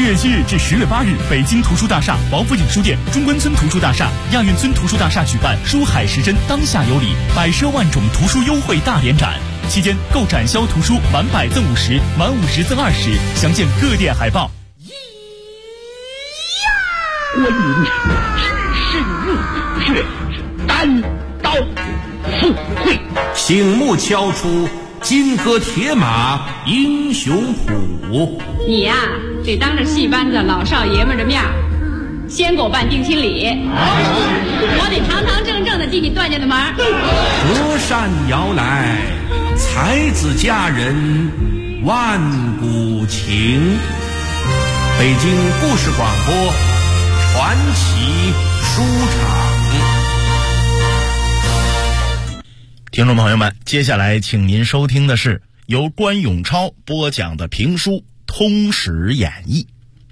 月7日至10月8日，北京图书大厦、王府井书店、中关村图书大厦、亚运村图书大厦举办“书海时针当下有礼”百奢万种图书优惠大联展，期间购展销图书满100赠50，满50赠20，详见各店海报。 观音只身入虎穴，单刀赴会， 醒目敲出金戈铁马英雄谱。 你呀，得当着戏班子老少爷们的面先给我办定亲礼，我得堂堂正正的进你段家的门。 隔山遥来，才子佳人万古情。北京故事广播传奇书场。 听众朋友们，接下来请您收听的是由关永超播讲的评书《通史演义》。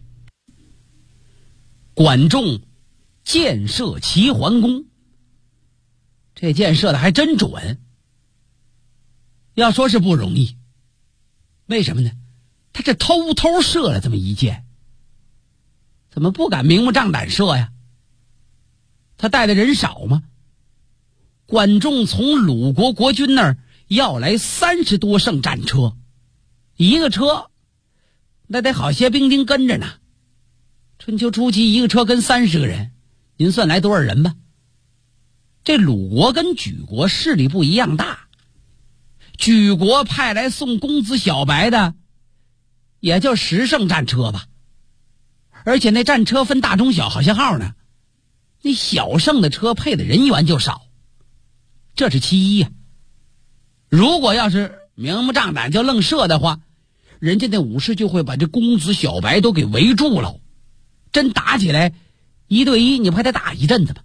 管仲箭射齐桓公，这箭射的还真准。要说是不容易，为什么呢？他这偷偷射了这么一箭，怎么不敢明目张胆射呀？他带的人少吗？管仲从鲁国国君那儿要来30多乘战车，一个车那得好些兵丁跟着呢。春秋初期一个车跟30个人，您算来多少人吧？这鲁国跟莒国势力不一样大，莒国派来送公子小白的也就10乘战车吧，而且那战车分大中小好些号呢，那小乘的车配的人员就少，这是其一呀。如果要是明目张胆就愣射的话，人家那武士就会把这公子小白都给围住了，真打起来1对1，你不还得打一阵子吗？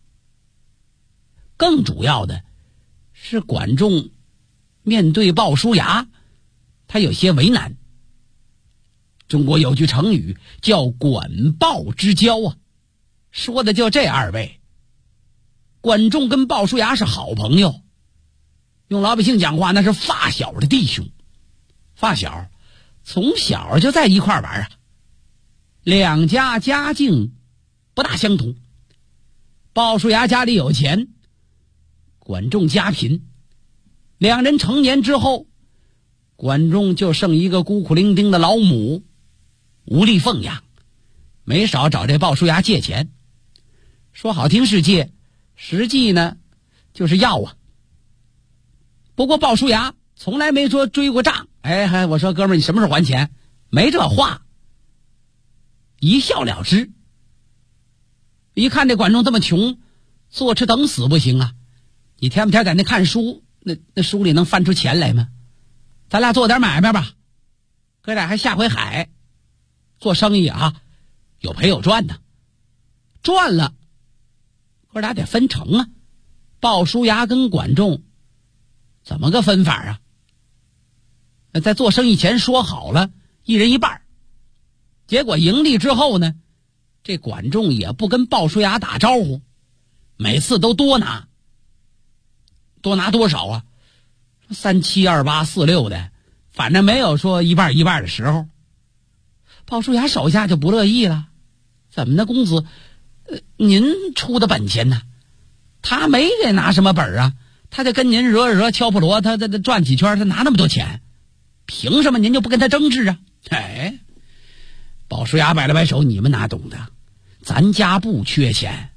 更主要的是管仲面对鲍叔牙，他有些为难。中国有句成语叫管鲍之交啊，说的就这2位。管仲跟鲍叔牙是好朋友，用老百姓讲话那是发小的弟兄。发小从小就在一块玩啊，两家家境不大相同。鲍叔牙家里有钱，管仲家贫，两人成年之后，管仲就剩一个孤苦伶仃的老母，无力奉养，没少找这鲍叔牙借钱。说好听是借，实际呢就是要啊。不过鲍叔牙从来没说追过账，我说哥们儿你什么时候还钱？没这话，一笑了之。一看这管仲这么穷，坐吃等死不行啊，你天不天在那看书，那书里能翻出钱来吗？咱俩做点买卖吧，哥俩还下回海，做生意啊，有赔有赚的，赚了哥俩得分成啊。鲍叔牙跟管仲怎么个分法啊？在做生意前说好了一人一半，结果盈利之后呢，这管仲也不跟鲍叔牙打招呼，每次都多拿。多拿多少啊？3、7、2、8、4、6的，反正没有说一半一半的时候。鲍叔牙手下就不乐意了，怎么呢公子，您出的本钱呢？他没给拿什么本啊，他就跟您惹敲破锣，他转几圈，他拿那么多钱，凭什么您就不跟他争执啊？鲍叔牙摆了摆手，你们哪懂的，咱家不缺钱。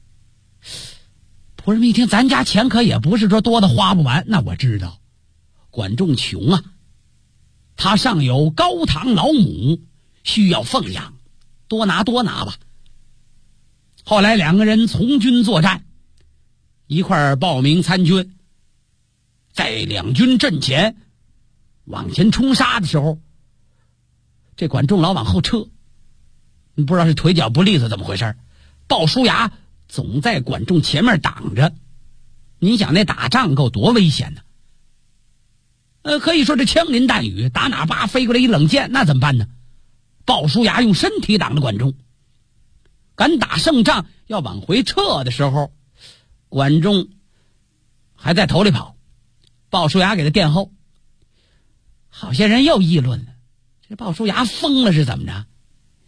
仆人们一听，咱家钱可也不是说多的花不完，那我知道管仲穷啊，他上有高堂老母需要奉养，多拿吧。后来2个人从军作战，一块报名参军，在两军阵前往前冲杀的时候，这管仲老往后撤，你不知道是腿脚不利索怎么回事，鲍叔牙总在管仲前面挡着。你想那打仗够多危险呢？可以说这枪林弹雨，打哪叭飞过来一冷箭，那怎么办呢？鲍叔牙用身体挡着管仲，敢打胜仗要往回撤的时候，管仲还在头里跑，鲍叔牙给他殿后。好些人又议论了，这鲍叔牙疯了是怎么着？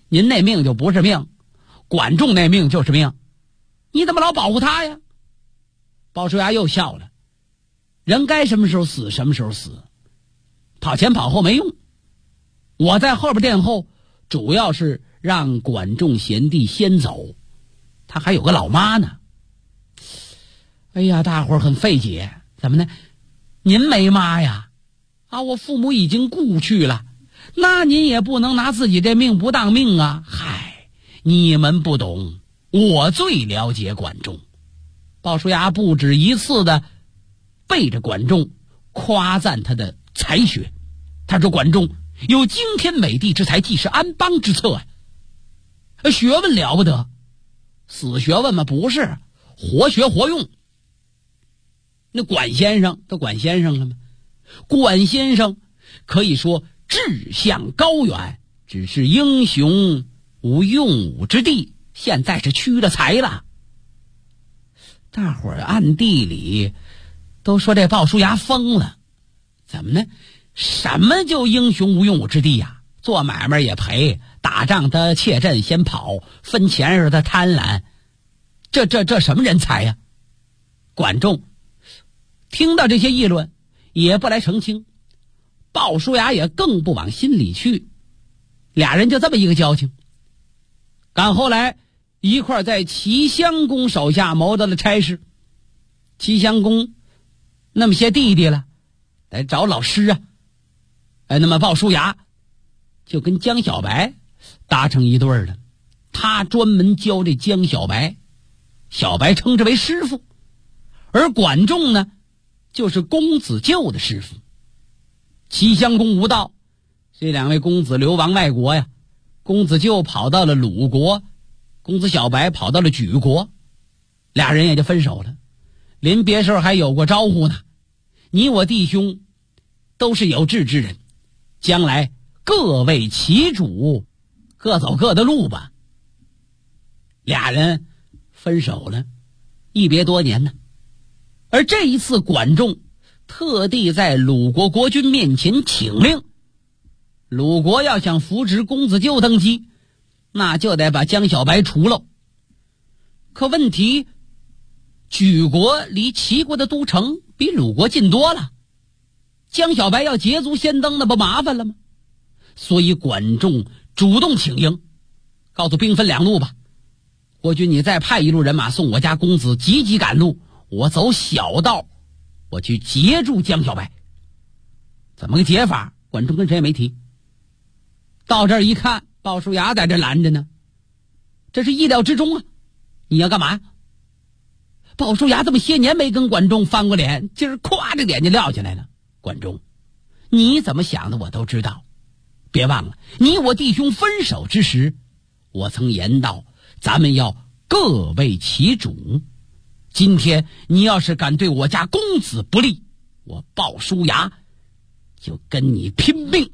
您那命就不是命，管仲那命就是命，你怎么老保护他呀？鲍叔牙又笑了，人该什么时候死什么时候死，跑前跑后没用，我在后边殿后主要是让管仲贤弟先走，他还有个老妈呢。哎呀，大伙儿很费解，怎么呢？您没妈呀？啊，我父母已经故去了，那您也不能拿自己这命不当命啊！嗨，你们不懂，我最了解管仲。鲍叔牙不止一次的背着管仲夸赞他的才学，他说管仲有惊天美地之才，既是安邦之策啊！学问了不得，死学问吗？不是，活学活用。那管先生都管先生了吗？管先生可以说志向高远，只是英雄无用武之地，现在是屈了才了。大伙儿暗地里都说这鲍叔牙疯了，怎么呢？什么叫英雄无用武之地呀？做买卖也赔，打仗他怯阵先跑，分钱时他贪婪，这什么人才呀？管仲听到这些议论也不来澄清，鲍叔牙也更不往心里去，俩人就这么一个交情。赶后来一块在齐襄公手下谋得了差事，齐襄公那么些弟弟了，来找老师啊。那么鲍叔牙就跟江小白搭成一对了，他专门教这江小白，小白称之为师傅，而管仲呢就是公子纠的师傅。齐襄公无道，这两位公子流亡外国呀，公子纠跑到了鲁国，公子小白跑到了莒国，俩人也就分手了。临别时候还有过招呼呢，你我弟兄都是有志之人，将来各为其主，各走各的路吧。俩人分手了，一别多年呢。而这一次管仲特地在鲁国国君面前请令，鲁国要想扶植公子纠登基，那就得把江小白除了。可问题，莒国离齐国的都城比鲁国近多了，江小白要捷足先登，那不麻烦了吗？所以管仲主动请缨，告诉兵分两路吧，国君你再派一路人马送我家公子急急赶路，我走小道，我去截住江小白。怎么个截法？管仲跟谁也没提。到这儿一看，鲍叔牙在这拦着呢，这是意料之中啊！你要干嘛？鲍叔牙这么些年没跟管仲翻过脸，今儿咵这脸就撂下来了。管仲，你怎么想的我都知道，别忘了你我弟兄分手之时，我曾言道咱们要各为其主。今天你要是敢对我家公子不利，我鲍叔牙就跟你拼命。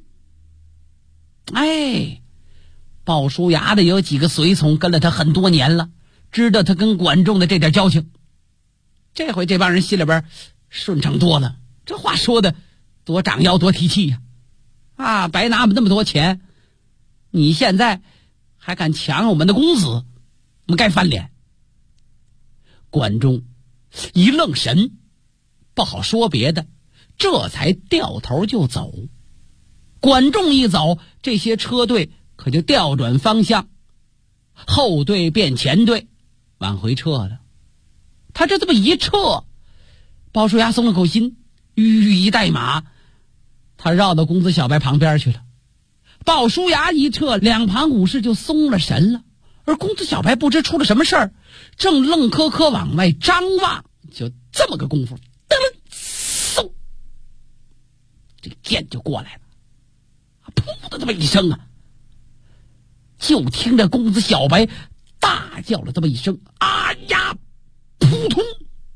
哎，鲍叔牙的有几个随从跟了他很多年了，知道他跟管仲的这点交情，这回这帮人心里边顺畅多了。这话说的多长腰多提气呀！啊，白拿我们那么多钱，你现在还敢抢我们的公子，我们该翻脸。管仲一愣神，不好说别的，这才掉头就走。管仲一走，这些车队可就调转方向，后队变前队，往回撤了。他这么一撤，鲍叔牙松了口心，一带马，他绕到公子小白旁边去了。鲍叔牙一撤，两旁武士就松了神了。而公子小白不知出了什么事儿，正愣磕磕往外张望，就这么个功夫，噔嗖，这个剑就过来了，噗的这么一声啊，就听着公子小白大叫了这么一声，啊呀，扑通，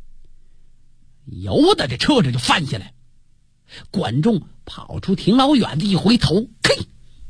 由得这车子就翻下来。管仲跑出挺老远的，一回头，嘿，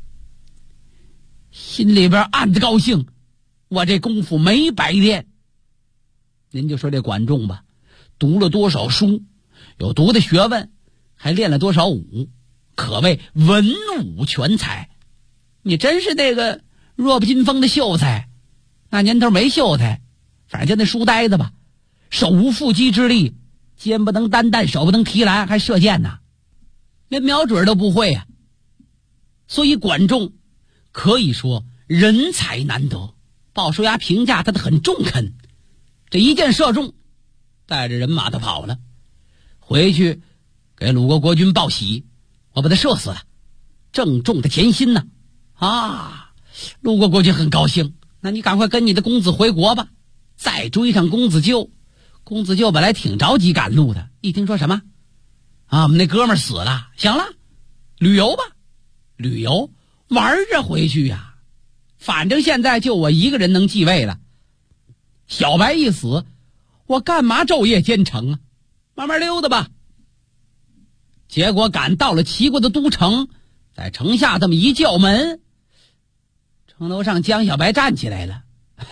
心里边暗自高兴，我这功夫没白练。您就说这管仲吧，读了多少书，有读的学问，还练了多少武，可谓文武全才。你真是那个弱不禁风的秀才，那年头没秀才，反正就那书呆子吧，手无缚鸡之力，肩不能担弹，手不能提篮，还射箭呢，连瞄准都不会啊。所以管仲可以说人才难得，鲍叔牙评价他的很中肯。这一箭射中，带着人马他跑了，回去给鲁国国君报喜，我把他射死了，郑重的甜心呢。鲁国国君很高兴，那你赶快跟你的公子回国吧，再追上公子纠。公子纠本来挺着急赶路的，一听说什么我们那哥们儿死了，行了，旅游吧，旅游玩着回去呀，反正现在就我一个人能继位了。小白一死，我干嘛昼夜兼程啊？慢慢溜达吧。结果赶到了齐国的都城，在城下这么一叫门，城楼上江小白站起来了。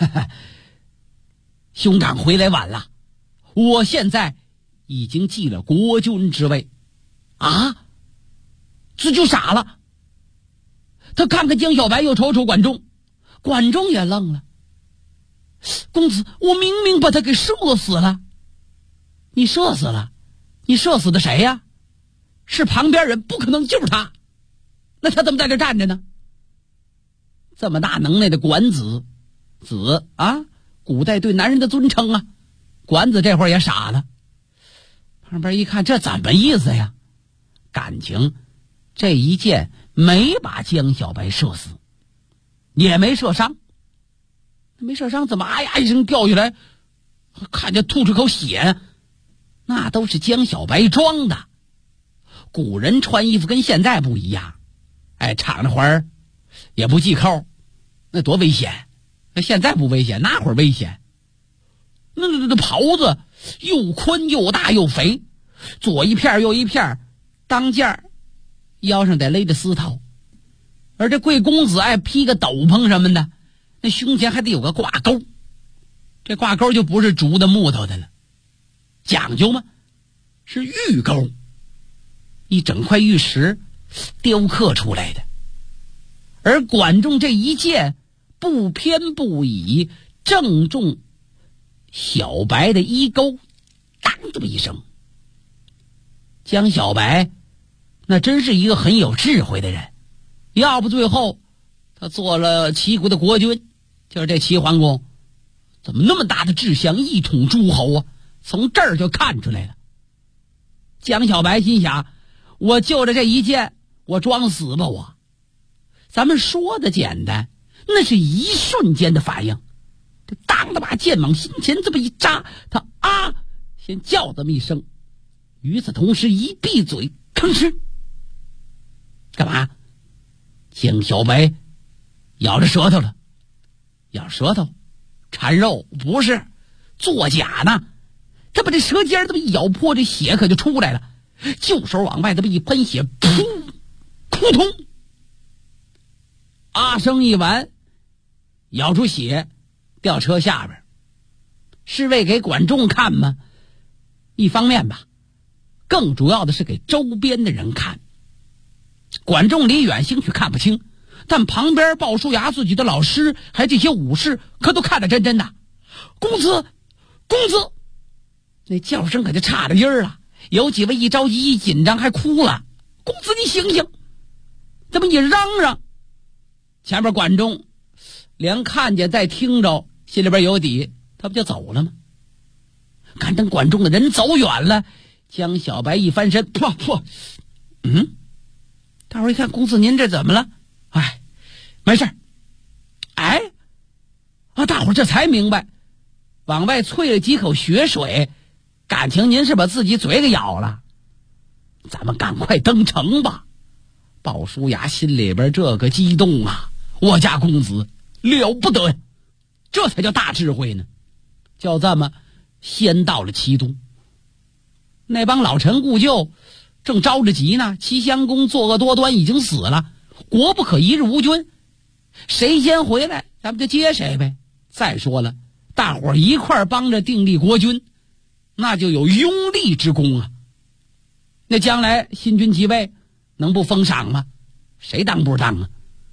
兄长回来晚了，我现在已经继了国君之位。这就傻了。他看看江小白，又瞅瞅管仲，管仲也愣了。公子，我明明把他给射死了。你射死了？你射死的谁呀？是旁边人，不可能就是他。那他怎么在这站着呢？这么大能耐的管子，古代对男人的尊称啊。管子这会儿也傻了，旁边一看，这怎么意思呀？感情这一箭没把江小白射死，也没射伤。没射伤怎么呀一声掉下来，看见吐出口血，那都是江小白装的。古人穿衣服跟现在不一样，敞着环也不系扣，那多危险。那现在不危险，那会儿危险。那袍子又宽又大又肥，左一片右一片，当件腰上得勒着丝绦。而这贵公子爱披个斗篷什么的，那胸前还得有个挂钩，这挂钩就不是竹的木头的了，讲究吗？是玉钩，一整块玉石雕刻出来的。而管仲这一箭不偏不倚，正中小白的衣钩，当这么一声。江小白那真是一个很有智慧的人，要不最后他做了齐国的国君，就是这齐桓公怎么那么大的志向，一统诸侯啊？从这儿就看出来了。江小白心想，我就着这一箭，我装死吧我。咱们说的简单，那是一瞬间的反应。这当的把剑往心前这么一扎，他先叫这么一声，与此同时一闭嘴，吭哧，干嘛？江小白咬着舌头了。咬舌头缠肉？不是，作假呢。他把这舌尖这么一咬破，这血可就出来了，就手往外这么一喷血，噗，扑通，声一完，咬出血掉车下边。是为给管仲看吗？一方面吧，更主要的是给周边的人看。管仲离远兴许看不清，但旁边鲍叔牙自己的老师还这些武士可都看得真真的。公子，公子，那叫声可就差着音儿了。有几位一着急一紧张还哭了。公子你醒醒，这么一嚷嚷，前面管仲连看见再听着心里边有底，他不就走了吗？看等管仲的人走远了，江小白一翻身，大伙儿一看，公子您这怎么了？没事。大伙儿这才明白，往外啐了几口血水，感情您是把自己嘴给咬了。咱们赶快登城吧。鲍叔牙心里边这个激动啊，我家公子了不得呀，这才叫大智慧呢。就这么先到了齐都，那帮老臣故旧正着着急呢。齐襄公作恶多端，已经死了，国不可一日无君，谁先回来咱们就接谁呗。再说了，大伙儿一块儿帮着订立国君，那就有拥立之功啊。那将来新君即位，能不封赏吗？谁当不当啊？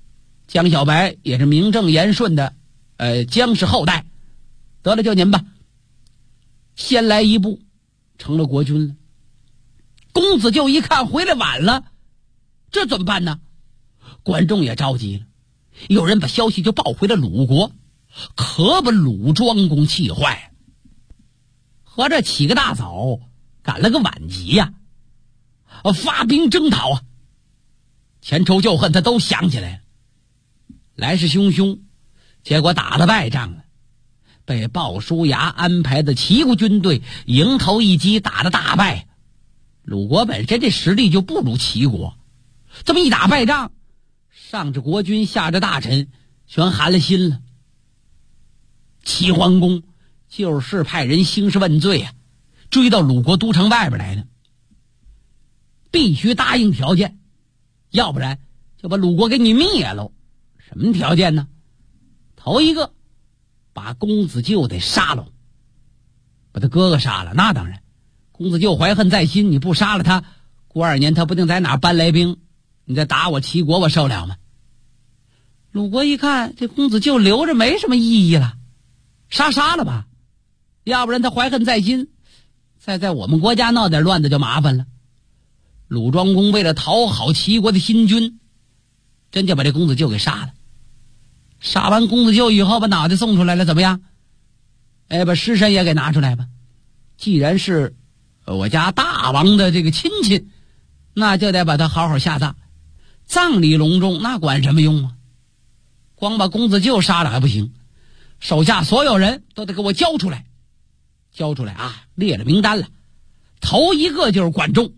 江小白也是名正言顺的江氏后代，得了，就您吧，先来一步成了国君了。公子就一看回来晚了，这怎么办呢？管仲也着急了，有人把消息就报回了鲁国，可把鲁庄公气坏了。合着起个大早赶了个晚集呀，发兵征讨啊，前仇旧恨他都想起来了，来势汹汹，结果打了败仗了，被鲍叔牙安排的齐国军队迎头一击打了大败。鲁国本身这实力就不如齐国，这么一打败仗，上至国君下至大臣全寒了心了。齐桓公就是派人兴师问罪啊，追到鲁国都城外边来了，必须答应条件，要不然就把鲁国给你灭了。什么条件呢？头一个，把公子纠得杀了，把他哥哥杀了。那当然，公子纠怀恨在心，你不杀了他，过2年他不定在哪搬来兵，你再打我齐国，我受了吗？鲁国一看这公子纠留着没什么意义了，杀了吧，要不然他怀恨在心，再在我们国家闹点乱的就麻烦了。鲁庄公为了讨好齐国的新君，真就把这公子纠给杀了。杀完公子纠以后，把脑袋送出来了，怎么样？把尸身也给拿出来吧。既然是我家大王的这个亲戚，那就得把他好好下葬。葬礼隆重，那管什么用啊？光把公子纠杀了还不行，手下所有人都得给我交出来。交出来啊，列了名单了，头一个就是管仲。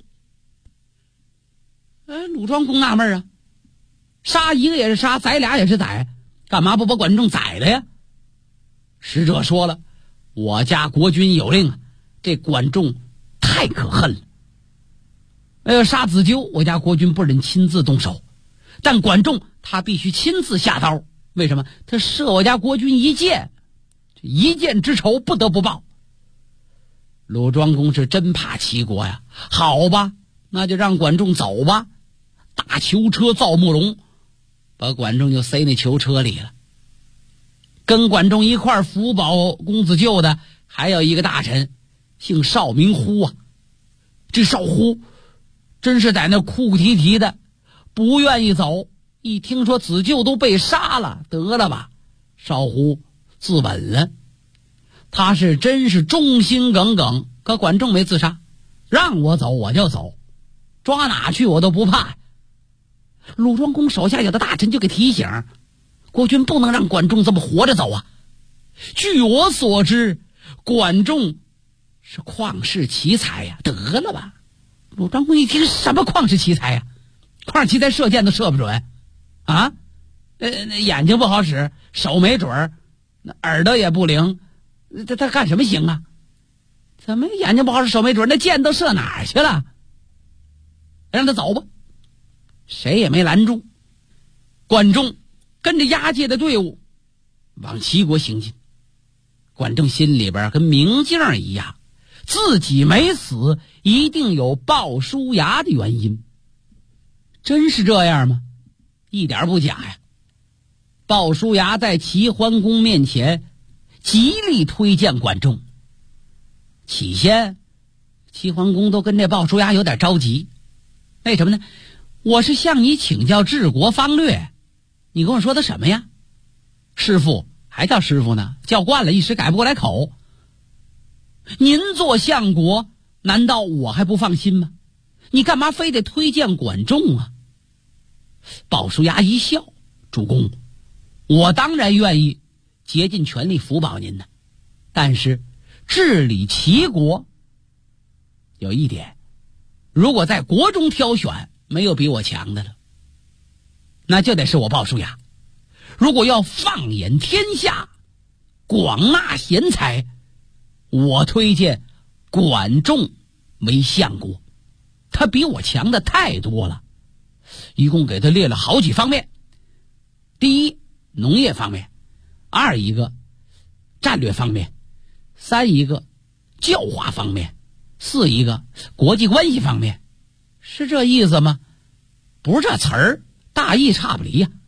鲁庄公纳闷啊，杀一个也是杀，宰俩也是宰，干嘛不把管仲宰了呀？使者说了，我家国君有令啊，这管仲太可恨了。杀子纠，我家国君不忍亲自动手，但管仲他必须亲自下刀。为什么？他射我家国君一箭，一箭之仇不得不报。鲁庄公是真怕齐国呀，好吧，那就让管仲走吧。大囚车造木龙，把管仲就塞那囚车里了。跟管仲一块辅保公子纠的还有一个大臣，姓邵名呼啊。这邵呼真是在那哭哭啼啼的，不愿意走。一听说子纠都被杀了，得了吧，邵呼自刎了。他是真是忠心耿耿，可管仲没自杀，让我走我就走，抓哪去我都不怕。鲁庄公手下有的大臣就给提醒，国君不能让管仲这么活着走啊。据我所知，管仲是旷世奇才呀。得了吧，鲁庄公一听，什么旷世奇才呀？旷世奇才射箭都射不准啊，眼睛不好使，手没准儿，耳朵也不灵，他干什么行啊？怎么眼睛不好使，手没准儿，那箭都射哪儿去了？让他走吧，谁也没拦住。管仲跟着押解的队伍往齐国行进。管仲心里边跟明镜一样，自己没死，一定有鲍叔牙的原因。真是这样吗？一点不假呀。鲍叔牙在齐桓公面前极力推荐管仲。起先齐桓公都跟这鲍叔牙有点着急，为什么呢？我是向你请教治国方略，你跟我说的什么呀？师傅，还叫师傅呢，叫惯了一时改不过来口。您做相国，难道我还不放心吗？你干嘛非得推荐管仲啊？鲍叔牙一笑，主公，我当然愿意竭尽全力辅保您呢，但是治理齐国有一点，如果在国中挑选，没有比我强的了，那就得是我鲍叔牙。如果要放眼天下，广纳贤才，我推荐管仲为相国，他比我强的太多了。一共给他列了好几方面：第一，农业方面；二一个战略方面；三一个教化方面；四一个国际关系方面。是这意思吗？不是这词儿，大意差不离呀。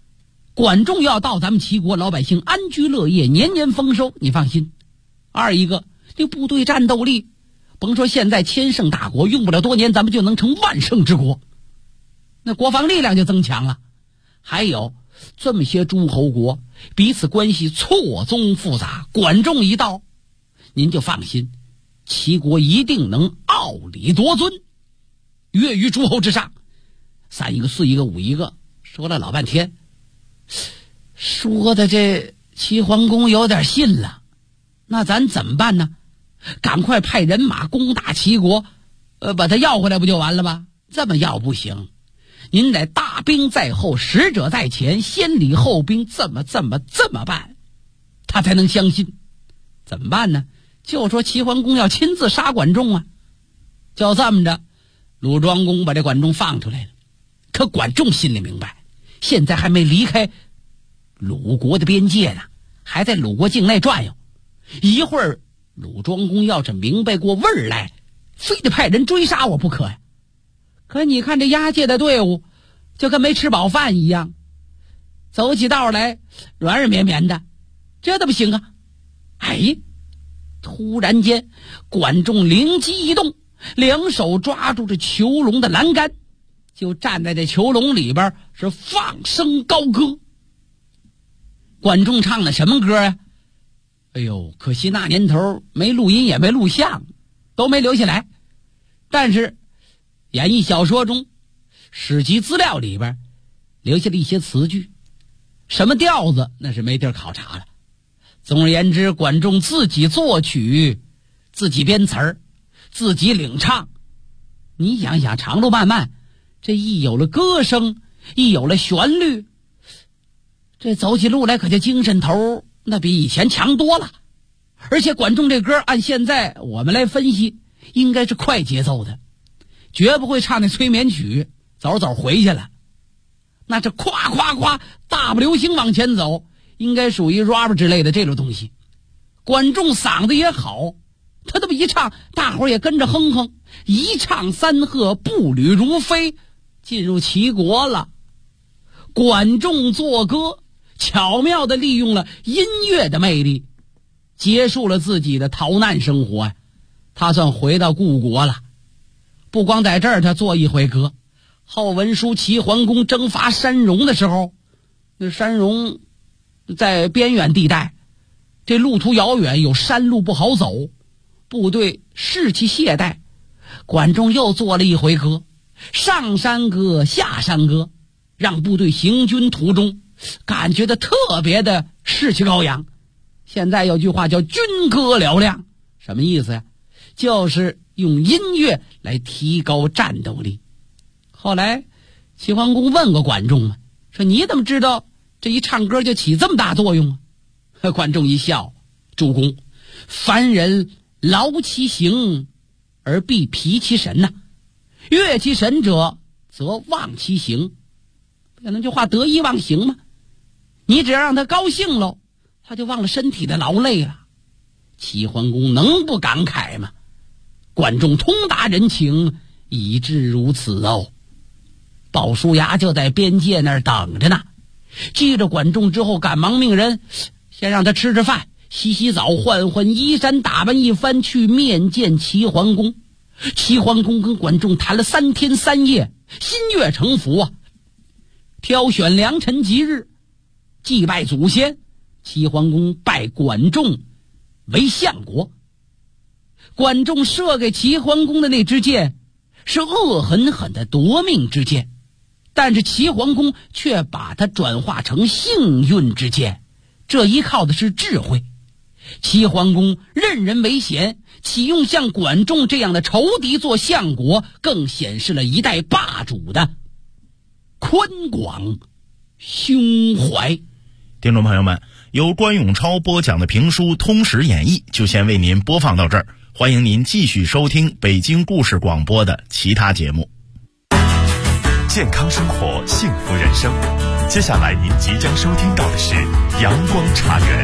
管仲要到咱们齐国，老百姓安居乐业，年年丰收，你放心。二一个，这部队战斗力，甭说现在千胜大国，用不了多年咱们就能成万胜之国，那国防力量就增强了。还有这么些诸侯国彼此关系错综复杂，管仲一到，您就放心，齐国一定能傲礼夺尊，跃于诸侯之上。3一个4一个5一个，说了老半天，说的这齐桓公有点信了。那咱怎么办呢？赶快派人马攻打齐国，把他要回来不就完了吗？这么要不行，您得大兵在后，使者在前，先礼后兵，这么办，他才能相信。怎么办呢？就说齐桓公要亲自杀管仲啊。就这么着，鲁庄公把这管仲放出来了。可管仲心里明白，现在还没离开鲁国的边界呢，还在鲁国境内转悠。一会儿鲁庄公要是明白过味儿来，非得派人追杀我不可呀。可你看这押解的队伍就跟没吃饱饭一样，走起道来软软绵绵的，这怎么行啊？哎，突然间管仲灵机一动，两手抓住这囚笼的栏杆，就站在这囚笼里边是放声高歌。管仲唱的什么歌啊？哎呦，可惜那年头没录音也没录像，都没留下来。但是演义小说中史籍资料里边留下了一些词句，什么调子那是没地儿考察了。总而言之，管仲自己作曲，自己编词儿，自己领唱。你想想，长路漫漫，这一有了歌声，一有了旋律，这走起路来可就精神头那比以前强多了。而且管仲这歌按现在我们来分析，应该是快节奏的，绝不会唱那催眠曲走走回去了。那这夸夸夸大步流星往前走，应该属于 rap 之类的这种东西。管仲嗓子也好，他这么一唱，大伙儿也跟着哼哼，一唱三和，步履如飞，进入齐国了。管仲作歌，巧妙地利用了音乐的魅力，结束了自己的逃难生活呀。他算回到故国了。不光在这儿他做一回歌，后文书齐桓公征伐山戎的时候，那山戎在边远地带，这路途遥远，有山路不好走，部队士气懈怠。管仲又做了一回歌，上山歌下山歌，让部队行军途中感觉的特别的士气高扬。现在有句话叫军歌嘹亮，什么意思呀？就是用音乐来提高战斗力。后来齐桓公问过管仲嘛，说你怎么知道这一唱歌就起这么大作用啊？管仲一笑，主公，凡人劳其形而必疲其神呐，悦其神者则忘其形。不那句话得意忘形吗？你只要让他高兴喽，他就忘了身体的劳累了。齐桓公能不感慨吗？管仲通达人情，以致如此哦。鲍叔牙就在边界那儿等着呢，记着管仲之后，赶忙命人先让他吃吃饭，洗洗澡，换换衣衫，打扮一番，去面见齐桓公。齐桓公跟管仲谈了3天3夜，心悦诚服啊。挑选良辰吉日，祭拜祖先，齐桓公拜管仲为相国。管仲射给齐桓公的那支箭是恶狠狠的夺命之箭，但是齐桓公却把它转化成幸运之箭，这依靠的是智慧。齐桓公任人唯贤，启用像管仲这样的仇敌做相国，更显示了一代霸主的宽广胸怀。 听众朋友们，由关永超播讲的评书《通史演义》就先为您播放到这儿，欢迎您继续收听北京故事广播的其他节目。 健康生活，幸福人生。接下来您即将收听到的是阳光茶园。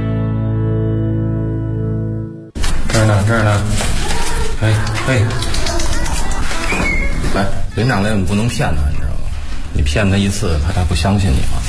这儿呢，来，连长来，我们不能骗他，你知道吗？你骗他一次，他还不相信你吗？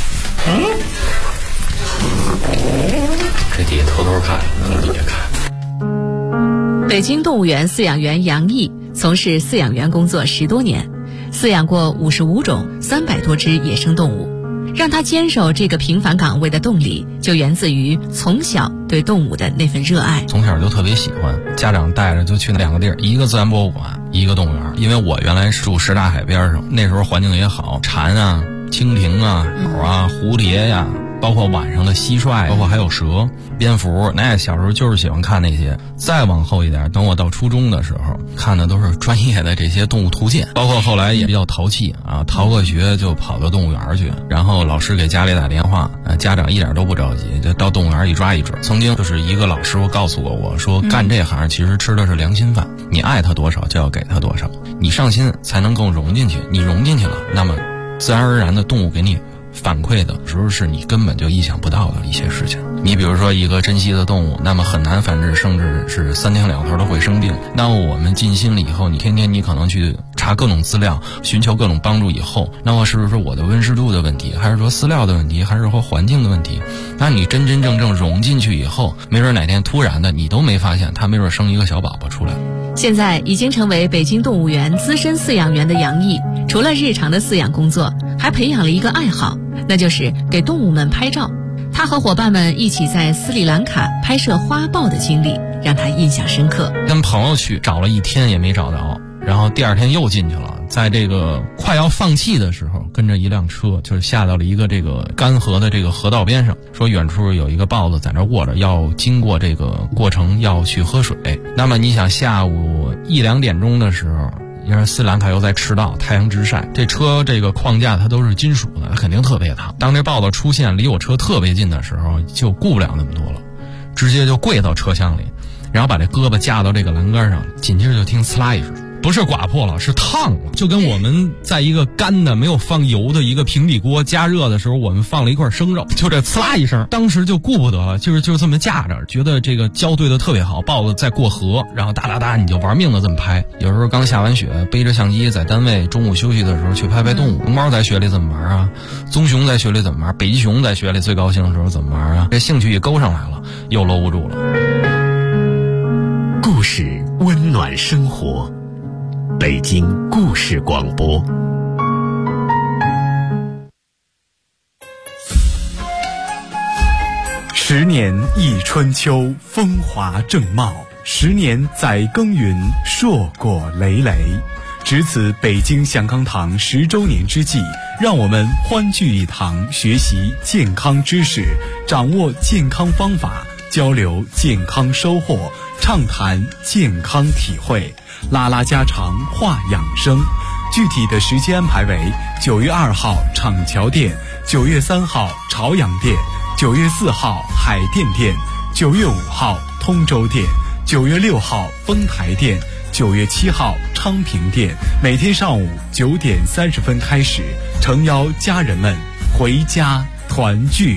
这底下偷偷看，底下看。 北京动物园饲养员杨毅从事饲养员工作10多年，饲养过55种300多只野生动物。让他坚守这个平凡岗位的动力，就源自于从小对动物的那份热爱。 从小就特别喜欢，家长带着就去2个地儿，一个自然博物馆，一个动物园。因为我原来住什刹海边上，那时候环境也好，蝉啊、蜻蜓啊、鸟啊、蝴蝶呀，包括晚上的蟋蟀，包括还有蛇、蝙蝠，那小时候就是喜欢看那些。再往后一点，等我到初中的时候，看的都是专业的这些动物图鉴，包括后来也比较淘气啊，逃个学就跑到动物园去，然后老师给家里打电话，家长一点都不着急，就到动物园一抓一准。曾经就是一个老师傅告诉过我说，干这行其实吃的是良心饭，你爱他多少就要给他多少，你上心才能更融进去，你融进去了，那么自然而然的动物给你反馈的时候是你根本就意想不到的一些事情。你比如说一个珍稀的动物，那么很难繁殖，甚至是3天2头都会生病。那么我们尽心了以后，你天天你可能去查各种资料，寻求各种帮助以后，那么是不是我的温湿度的问题，还是说饲料的问题，还是说环境的问题？那你真真正正融进去以后，没准哪天突然的你都没发现，它没准生一个小宝宝出来。 现在已经成为北京动物园资深饲养员的杨毅，除了日常的饲养工作，还培养了一个爱好，那就是给动物们拍照。他和伙伴们一起在斯里兰卡拍摄花豹的经历让他印象深刻。 跟朋友去找了1天也没找到，然后第2天又进去了，在这个快要放弃的时候，跟着一辆车就是下到了一个这个干涸的这个河道边上，说远处有一个豹子在那卧着，要经过这个过程要去喝水。那么你想下午1、2点钟的时候，因为斯里兰卡又在赤道，太阳直晒，这车这个框架它都是金属的，它肯定特别烫。当这豹子出现离我车特别近的时候，就顾不了那么多了，直接就跪到车厢里，然后把这胳膊架到这个栏杆上，紧接着就听呲啦一声，不是刮破了，是烫了，就跟我们在一个干的没有放油的一个平底锅加热的时候，我们放了一块生肉，就这呲啦一声，当时就顾不得了，就这么架着，觉得这个胶对的特别好，豹子在过河，然后哒哒哒你就玩命的这么拍。有时候刚下完雪，背着相机在单位中午休息的时候去拍拍动物。龙猫在雪里怎么玩啊？棕熊在雪里怎么玩？北极熊在雪里最高兴的时候怎么玩啊？这兴趣也勾上来了，又搂不住了。 故事温暖生活，北京故事广播。10年一春秋，风华正茂；10年载耕耘，硕果累累。值此北京祥康堂10周年之际，让我们欢聚一堂，学习健康知识，掌握健康方法，交流健康收获，畅谈健康体会，拉拉家常，话养生。具体的时间安排为9月2号厂桥店，9月3号朝阳店，9月4号海淀店，9月5号通州店，9月6号丰台店，9月7号昌平店。每天上午9点30分开始，诚邀家人们回家团聚。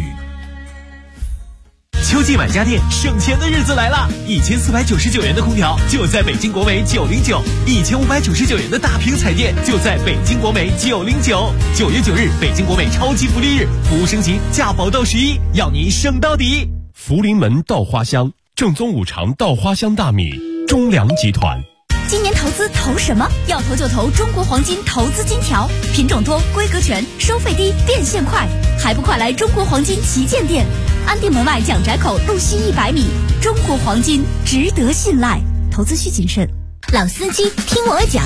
秋季买家电省钱的日子来了，1499元的空调就在北京国美909，1599元的大屏彩电就在北京国美909。9月9日，北京国美超级福利日，服务升级，价保到11，要你省到底。 福临门稻花香，正宗五常稻花香大米，中粮集团。 今年投资投什么？要投就投中国黄金投资金条，品种多，规格全，收费低，变现快，还不快来中国黄金旗舰店，安定门外蒋宅口路西100米。中国黄金值得信赖，投资需谨慎。 老司机听我讲。